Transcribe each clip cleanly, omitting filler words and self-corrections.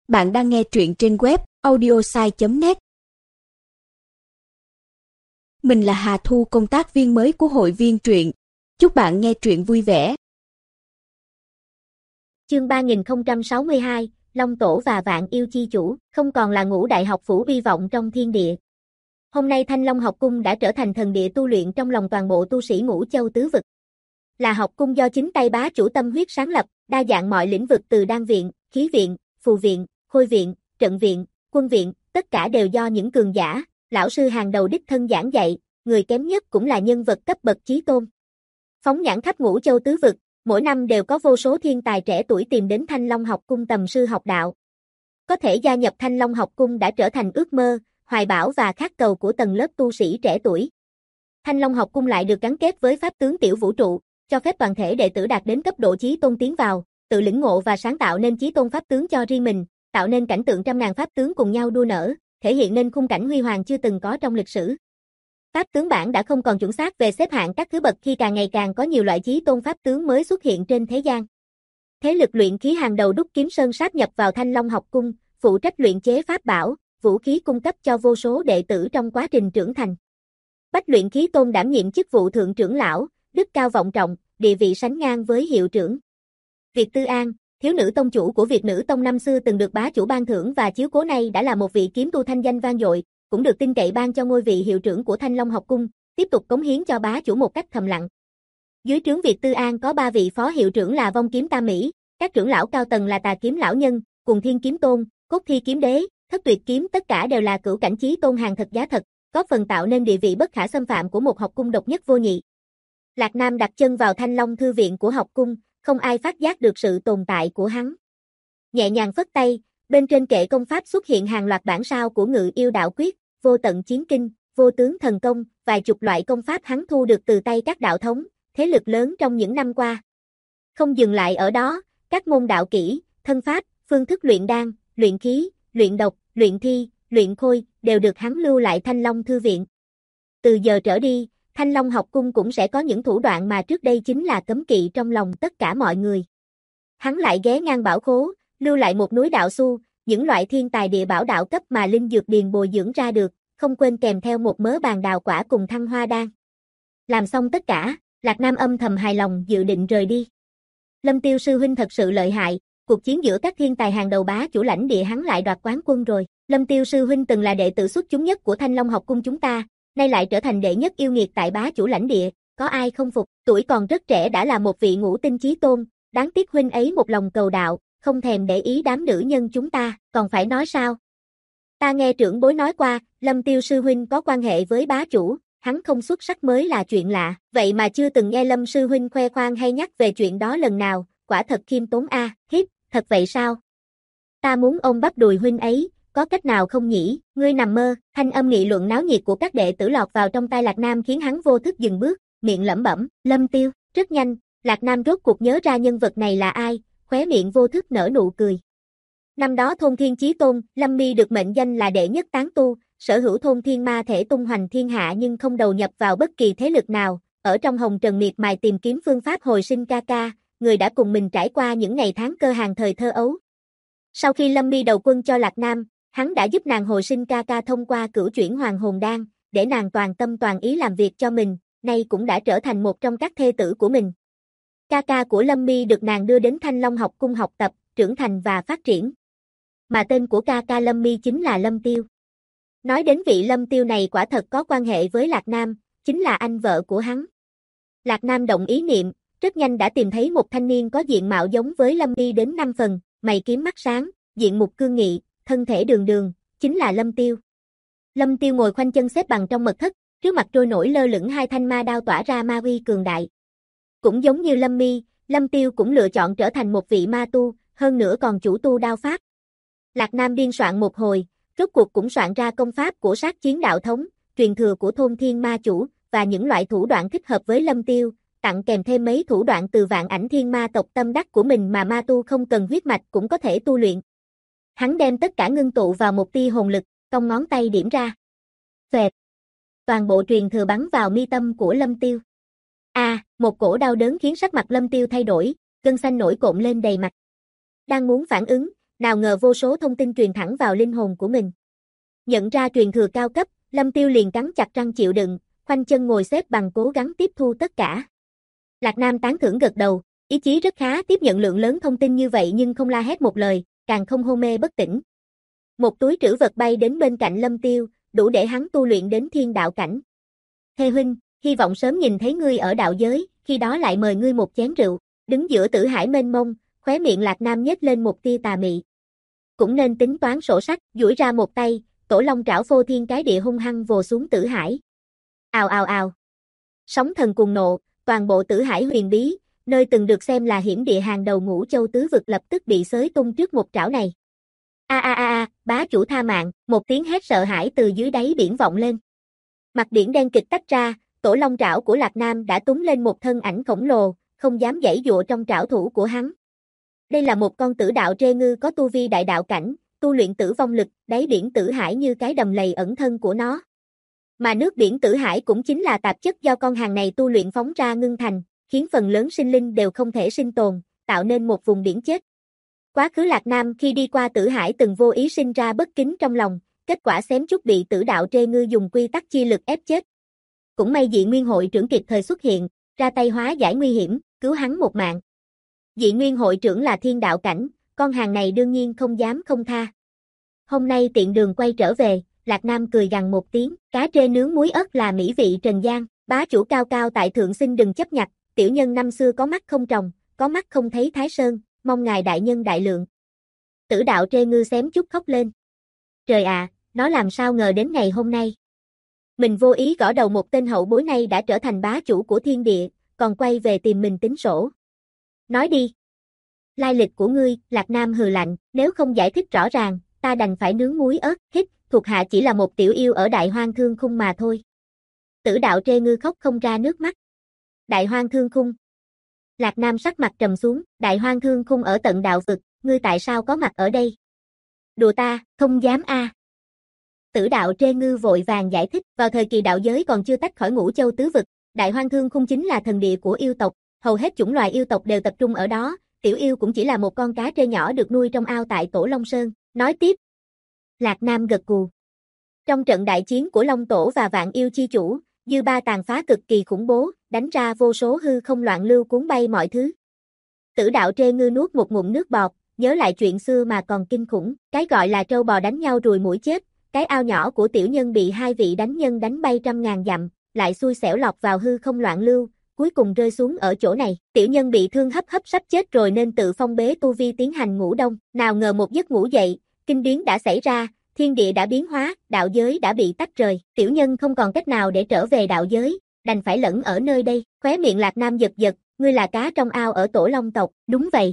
Bạn đang nghe truyện trên web audiosai.net. Mình là Hà Thu, công tác viên mới của hội viên truyện. Chúc bạn nghe truyện vui vẻ. Chương 3062, Long Tổ và Vạn Yêu Chi Chủ, không còn là Ngũ Đại học phủ uy vọng trong thiên địa. Hôm nay Thanh Long học cung đã trở thành thần địa tu luyện trong lòng toàn bộ tu sĩ Ngũ Châu tứ vực. Là học cung do chính tay bá chủ tâm huyết sáng lập, đa dạng mọi lĩnh vực từ đan viện, khí viện, phù viện, khôi viện, trận viện, quân viện, tất cả đều do những cường giả, lão sư hàng đầu đích thân giảng dạy, người kém nhất cũng là nhân vật cấp bậc chí tôn. Phóng nhãn khắp Ngũ Châu tứ vực, mỗi năm đều có vô số thiên tài trẻ tuổi tìm đến Thanh Long học cung tầm sư học đạo. Có thể gia nhập Thanh Long học cung đã trở thành ước mơ, hoài bão và khát cầu của tầng lớp tu sĩ trẻ tuổi. Thanh Long học cung lại được gắn kết với pháp tướng tiểu vũ trụ, cho phép toàn thể đệ tử đạt đến cấp độ chí tôn tiến vào, tự lĩnh ngộ và sáng tạo nên chí tôn pháp tướng cho riêng mình, tạo nên cảnh tượng trăm ngàn pháp tướng cùng nhau đua nở, thể hiện nên khung cảnh huy hoàng chưa từng có trong lịch sử. Pháp tướng bản đã không còn chuẩn xác về xếp hạng các thứ bậc khi càng ngày càng có nhiều loại chí tôn pháp tướng mới xuất hiện trên thế gian. Thế lực luyện khí hàng đầu Đúc Kiếm Sơn sáp nhập vào Thanh Long học cung, phụ trách luyện chế pháp bảo, vũ khí cung cấp cho vô số đệ tử trong quá trình trưởng thành. Bách luyện khí tôn đảm nhiệm chức vụ thượng trưởng lão, đức cao vọng trọng, địa vị sánh ngang với hiệu trưởng. Việt Tư An, thiếu nữ tông chủ của Việt Nữ Tông năm xưa từng được bá chủ ban thưởng và chiếu cố, nay đã là một vị kiếm tu thanh danh vang dội, cũng được tin cậy ban cho ngôi vị hiệu trưởng của Thanh Long học cung, tiếp tục cống hiến cho bá chủ một cách thầm lặng. Dưới trướng Việt Tư An có 3 vị phó hiệu trưởng là Vong Kiếm Tam Mỹ, các trưởng lão cao tầng là Tà Kiếm lão nhân, Cùng Thiên kiếm tôn, Cốt Thi kiếm đế, Thất Tuyệt kiếm, tất cả đều là cửu cảnh chí tôn hàng thật giá thật, góp phần tạo nên địa vị bất khả xâm phạm của một học cung độc nhất vô nhị. Lạc Nam đặt chân vào Thanh Long thư viện của học cung, không ai phát giác được sự tồn tại của hắn. Nhẹ nhàng phất tay, bên trên kệ công pháp xuất hiện hàng loạt bản sao của Ngự Yêu đạo quyết, Vô tận chiến kinh, Vô tướng thần công, vài chục loại công pháp hắn thu được từ tay các đạo thống, thế lực lớn trong những năm qua. Không dừng lại ở đó, các môn đạo kỹ, thân pháp, phương thức luyện đan, luyện khí, luyện độc, luyện thi, luyện khôi, đều được hắn lưu lại Thanh Long thư viện. Từ giờ trở đi, Thanh Long học cung cũng sẽ có những thủ đoạn mà trước đây chính là cấm kỵ trong lòng tất cả mọi người. Hắn lại ghé ngang bảo khố, lưu lại một núi đạo su, những loại thiên tài địa bảo đạo cấp mà linh dược điền bồi dưỡng ra được, không quên kèm theo một mớ bàn đào quả cùng thăng hoa đan. Làm xong tất cả, Lạc Nam âm thầm hài lòng dự định rời đi. Lâm Tiêu sư huynh thật sự lợi hại, cuộc chiến giữa các thiên tài hàng đầu bá chủ lãnh địa hắn lại đoạt quán quân rồi. Lâm Tiêu sư huynh từng là đệ tử xuất chúng nhất của Thanh Long học cung chúng ta, nay lại trở thành đệ nhất yêu nghiệt tại bá chủ lãnh địa, có ai không phục, tuổi còn rất trẻ đã là một vị ngũ tinh chí tôn, đáng tiếc huynh ấy một lòng cầu đạo, không thèm để ý đám nữ nhân chúng ta, còn phải nói sao? Ta nghe trưởng bối nói qua, Lâm Tiêu sư huynh có quan hệ với bá chủ, hắn không xuất sắc mới là chuyện lạ, vậy mà chưa từng nghe Lâm sư huynh khoe khoang hay nhắc về chuyện đó lần nào, quả thật khiêm tốn a. Hít, thật vậy sao? Ta muốn ôm bắp đùi huynh ấy, có cách nào không nhỉ? Ngươi nằm mơ. Thanh âm nghị luận náo nhiệt của các đệ tử lọt vào trong tai Lạc Nam khiến hắn vô thức dừng bước, miệng lẩm bẩm, Lâm Tiêu. Rất nhanh, Lạc Nam rốt cuộc nhớ ra nhân vật này là ai, khóe miệng vô thức nở nụ cười. Năm đó Thôn Thiên Chí Tôn, Lâm Mi được mệnh danh là đệ nhất tán tu, sở hữu thôn thiên ma thể tung hoành thiên hạ nhưng không đầu nhập vào bất kỳ thế lực nào, ở trong hồng trần miệt mài tìm kiếm phương pháp hồi sinh ca ca, người đã cùng mình trải qua những ngày tháng cơ hàng thời thơ ấu. Sau khi Lâm Mi đầu quân cho Lạc Nam, hắn đã giúp nàng hồi sinh ca ca thông qua cửu chuyển hoàng hồn đan, để nàng toàn tâm toàn ý làm việc cho mình, nay cũng đã trở thành một trong các thê tử của mình. Ca ca của Lâm Mi được nàng đưa đến Thanh Long học cung học tập, trưởng thành và phát triển. Mà tên của ca ca Lâm Mi chính là Lâm Tiêu. Nói đến vị Lâm Tiêu này quả thật có quan hệ với Lạc Nam, chính là anh vợ của hắn. Lạc Nam động ý niệm, rất nhanh đã tìm thấy một thanh niên có diện mạo giống với Lâm Mi đến 5 phần, mày kiếm mắt sáng, diện mục cương nghị, thân thể đường đường, chính là Lâm Tiêu. Lâm Tiêu ngồi khoanh chân xếp bằng trong mật thất, trước mặt trôi nổi lơ lửng 2 thanh ma đao tỏa ra ma uy cường đại. Cũng giống như Lâm Mi, Lâm Tiêu cũng lựa chọn trở thành một vị ma tu, hơn nữa còn chủ tu đao pháp. Lạc Nam biên soạn một hồi, rốt cuộc cũng soạn ra công pháp của sát chiến đạo thống, truyền thừa của thôn thiên ma chủ, và những loại thủ đoạn thích hợp với Lâm Tiêu, tặng kèm thêm mấy thủ đoạn từ Vạn Ảnh Thiên Ma tộc tâm đắc của mình mà ma tu không cần huyết mạch cũng có thể tu luyện. Hắn đem tất cả ngưng tụ vào một tia hồn lực, cong ngón tay điểm ra. Phệt. Toàn bộ truyền thừa bắn vào mi tâm của Lâm Tiêu. Một cổ đau đớn khiến sắc mặt Lâm Tiêu thay đổi, gân xanh nổi cộm lên đầy mặt. Đang muốn phản ứng, nào ngờ vô số thông tin truyền thẳng vào linh hồn của mình. Nhận ra truyền thừa cao cấp, Lâm Tiêu liền cắn chặt răng chịu đựng, khoanh chân ngồi xếp bằng cố gắng tiếp thu tất cả. Lạc Nam tán thưởng gật đầu, ý chí rất khá tiếp nhận lượng lớn thông tin như vậy nhưng không la hét một lời, càng không hôn mê bất tỉnh. Một túi trữ vật bay đến bên cạnh Lâm Tiêu, đủ để hắn tu luyện đến thiên đạo cảnh. Thê huynh, hy vọng sớm nhìn thấy ngươi ở đạo giới, khi đó lại mời ngươi một chén rượu. Đứng giữa tử hải mênh mông, khóe miệng Lạc Nam nhếch lên một tia tà mị. Cũng nên tính toán sổ sách, duỗi ra một tay, tổ long trảo phô thiên cái địa hung hăng vồ xuống tử hải. Ào ào ào. Sóng thần cuồng nộ, toàn bộ tử hải huyền bí, nơi từng được xem là hiểm địa hàng đầu ngũ châu tứ vực lập tức bị xới tung trước một trảo này. Bá chủ tha mạng, một tiếng hét sợ hãi từ dưới đáy biển vọng lên. Mặt biển đen kịch tách ra, tổ long trảo của Lạc Nam đã túm lên một thân ảnh khổng lồ, không dám giãy giụa trong trảo thủ của hắn. Đây là một con tử đạo trê ngư có tu vi đại đạo cảnh, tu luyện tử vong lực, đáy biển tử hải như cái đầm lầy ẩn thân của nó. Mà nước biển tử hải cũng chính là tạp chất do con hàng này tu luyện phóng ra ngưng thành, khiến phần lớn sinh linh đều không thể sinh tồn, tạo nên một vùng biển chết. Quá khứ Lạc Nam khi đi qua tử hải từng vô ý sinh ra bất kính trong lòng, kết quả xém chút bị tử đạo trê ngư dùng quy tắc chi lực ép chết. Cũng may Dị Nguyên hội trưởng kịp thời xuất hiện, ra tay hóa giải nguy hiểm, cứu hắn một mạng. Dị Nguyên hội trưởng là thiên đạo cảnh, con hàng này đương nhiên không dám không tha. Hôm nay tiện đường quay trở về, Lạc Nam cười gằn một tiếng, cá trê nướng muối ớt là mỹ vị trần gian, bá chủ cao cao tại thượng xin đừng chấp nhặt, tiểu nhân năm xưa có mắt không tròng, có mắt không thấy Thái Sơn, mong ngài đại nhân đại lượng. Tử đạo trê ngư xém chút khóc lên. Trời ạ, nó làm sao ngờ đến ngày hôm nay. Mình vô ý gõ đầu một tên hậu bối này đã trở thành bá chủ của thiên địa, còn quay về tìm mình tính sổ. Nói đi. Lai lịch của ngươi, Lạc Nam hừ lạnh, nếu không giải thích rõ ràng, ta đành phải nướng muối ớt, hít, thuộc hạ chỉ là một tiểu yêu ở Đại Hoang Thương Khung mà thôi. Tử đạo trê ngư khóc không ra nước mắt. Đại Hoang Thương Khung. Lạc Nam sắc mặt trầm xuống, Đại Hoang Thương Khung ở tận đạo vực, ngươi tại sao có mặt ở đây? Đùa ta, không dám a. Tử đạo trê ngư vội vàng giải thích, vào thời kỳ đạo giới còn chưa tách khỏi ngũ châu tứ vực, Đại Hoang Thương Khung chính là thần địa của yêu tộc, hầu hết chủng loài yêu tộc đều tập trung ở đó, tiểu yêu cũng chỉ là một con cá trê nhỏ được nuôi trong ao tại Tổ Long Sơn. Nói tiếp. Lạc Nam gật gù. Trong trận đại chiến của Long Tổ và Vạn Yêu Chi Chủ, dư ba tàn phá cực kỳ khủng bố, đánh ra vô số hư không loạn lưu cuốn bay mọi thứ. Tử đạo trê ngư nuốt một ngụm nước bọt, nhớ lại chuyện xưa mà còn kinh khủng, cái gọi là trâu bò đánh nhau ruồi muỗi chết, cái ao nhỏ của tiểu nhân bị hai vị đánh nhân đánh bay trăm ngàn dặm, lại xui xẻo lọt vào hư không loạn lưu, cuối cùng rơi xuống ở chỗ này. Tiểu nhân bị thương hấp sắp chết rồi nên tự phong bế tu vi tiến hành ngủ đông, nào ngờ một giấc ngủ dậy, kinh biến đã xảy ra, thiên địa đã biến hóa, đạo giới đã bị tách rời, tiểu nhân không còn cách nào để trở về đạo giới, đành phải lẫn ở nơi đây. Khóe miệng Lạc Nam giật giật, ngươi là cá trong ao ở Tổ Long tộc, đúng vậy.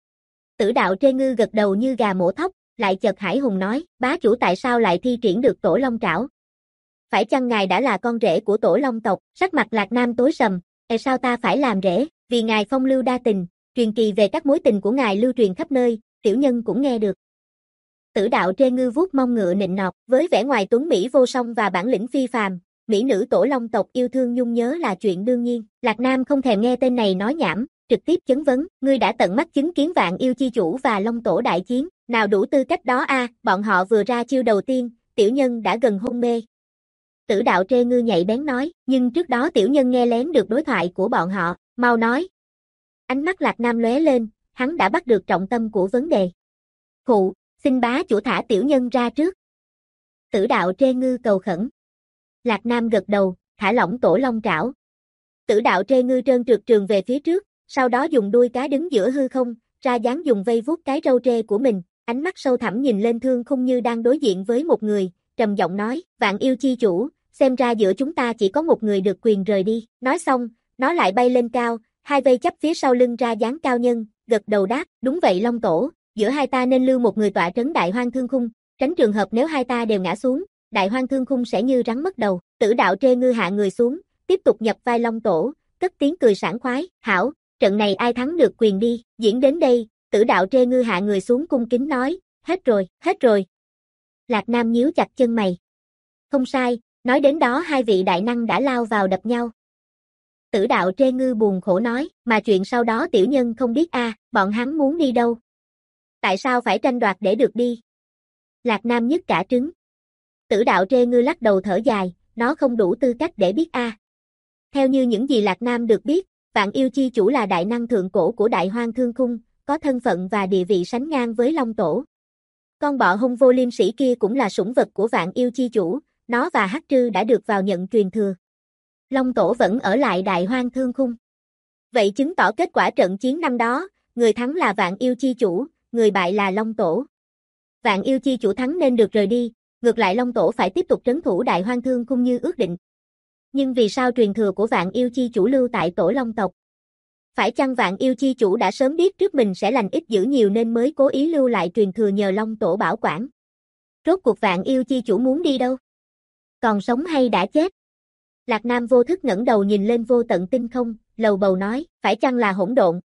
Tử đạo trê ngư gật đầu như gà mổ thóc, lại chợt hải hùng nói, bá chủ tại sao lại thi triển được Tổ Long trảo? Phải chăng ngài đã là con rể của Tổ Long tộc? Sắc mặt Lạc Nam tối sầm, sao ta phải làm rể, vì ngài phong lưu đa tình, truyền kỳ về các mối tình của ngài lưu truyền khắp nơi, tiểu nhân cũng nghe được. Tử đạo trê ngư vuốt mông ngựa nịnh nọt, với vẻ ngoài tuấn mỹ vô song và bản lĩnh phi phàm, mỹ nữ Tổ Long tộc yêu thương nhung nhớ là chuyện đương nhiên. Lạc Nam không thèm nghe tên này nói nhảm, trực tiếp chấn vấn, ngươi đã tận mắt chứng kiến Vạn Yêu Chi Chủ và Long Tổ đại chiến, nào đủ tư cách đó a? Bọn họ vừa ra chiêu đầu tiên, tiểu nhân đã gần hôn mê. Tử đạo trê ngư nhạy bén nói, nhưng trước đó tiểu nhân nghe lén được đối thoại của bọn họ, mau nói. Ánh mắt Lạc Nam lóe lên, hắn đã bắt được trọng tâm của vấn đề. Khụ, xin bá chủ thả tiểu nhân ra trước. Tử đạo trê ngư cầu khẩn. Lạc Nam gật đầu, thả lỏng Tổ Long trảo. Tử đạo trê ngư trơn trượt trường về phía trước, sau đó dùng đuôi cá đứng giữa hư không, ra dáng dùng vây vuốt cái râu trê của mình, ánh mắt sâu thẳm nhìn lên Thương Khung như đang đối diện với một người, trầm giọng nói, Vạn Yêu Chi Chủ, xem ra giữa chúng ta chỉ có một người được quyền rời đi. Nói xong, nó lại bay lên cao, hai vây chắp phía sau lưng ra dáng cao nhân, gật đầu đáp, đúng vậy Long Tổ, giữa hai ta nên lưu một người tọa trấn Đại Hoang Thương Khung, tránh trường hợp nếu hai ta đều ngã xuống, Đại Hoang Thương Khung sẽ như rắn mất đầu. Tử đạo trê ngư hạ người xuống, tiếp tục nhập vai Long Tổ, cất tiếng cười sảng khoái, hảo, trận này ai thắng được quyền đi. Diễn đến đây, Tử đạo trê ngư hạ người xuống cung kính nói, hết rồi, hết rồi. Lạc Nam nhíu chặt chân mày. Không sai, nói đến đó hai vị đại năng đã lao vào đập nhau. Tử đạo trê ngư buồn khổ nói, mà chuyện sau đó tiểu nhân không biết a, bọn hắn muốn đi đâu. Tại sao phải tranh đoạt để được đi? Lạc Nam nhức cả trứng. Tử đạo Trê Ngư lắc đầu thở dài, nó không đủ tư cách để biết a. Theo như những gì Lạc Nam được biết, Vạn Yêu Chi Chủ là đại năng thượng cổ của Đại Hoang Thương Khung, có thân phận và địa vị sánh ngang với Long Tổ. Con bọ hung vô liêm sĩ kia cũng là sủng vật của Vạn Yêu Chi Chủ, nó và Hắc Trư đã được vào nhận truyền thừa. Long Tổ vẫn ở lại Đại Hoang Thương Khung. Vậy chứng tỏ kết quả trận chiến năm đó, người thắng là Vạn Yêu Chi Chủ, người bại là Long Tổ. Vạn Yêu Chi Chủ thắng nên được rời đi, ngược lại Long Tổ phải tiếp tục trấn thủ Đại Hoang Thương Khung như ước định. Nhưng vì sao truyền thừa của Vạn Yêu Chi Chủ lưu tại Tổ Long tộc? Phải chăng Vạn Yêu Chi Chủ đã sớm biết trước mình sẽ lành ít dữ nhiều nên mới cố ý lưu lại truyền thừa nhờ Long Tổ bảo quản? Rốt cuộc Vạn Yêu Chi Chủ muốn đi đâu? Còn sống hay đã chết? Lạc Nam vô thức ngẩng đầu nhìn lên vô tận tinh không, lầu bầu nói, phải chăng là hỗn độn?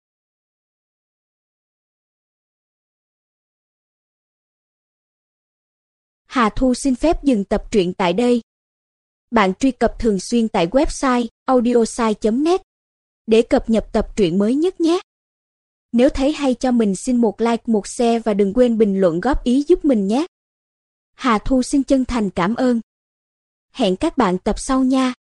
Hà Thu xin phép dừng tập truyện tại đây. Bạn truy cập thường xuyên tại website audiosai.net để cập nhật tập truyện mới nhất nhé. Nếu thấy hay cho mình xin một like, một share và đừng quên bình luận góp ý giúp mình nhé. Hà Thu xin chân thành cảm ơn. Hẹn các bạn tập sau nha.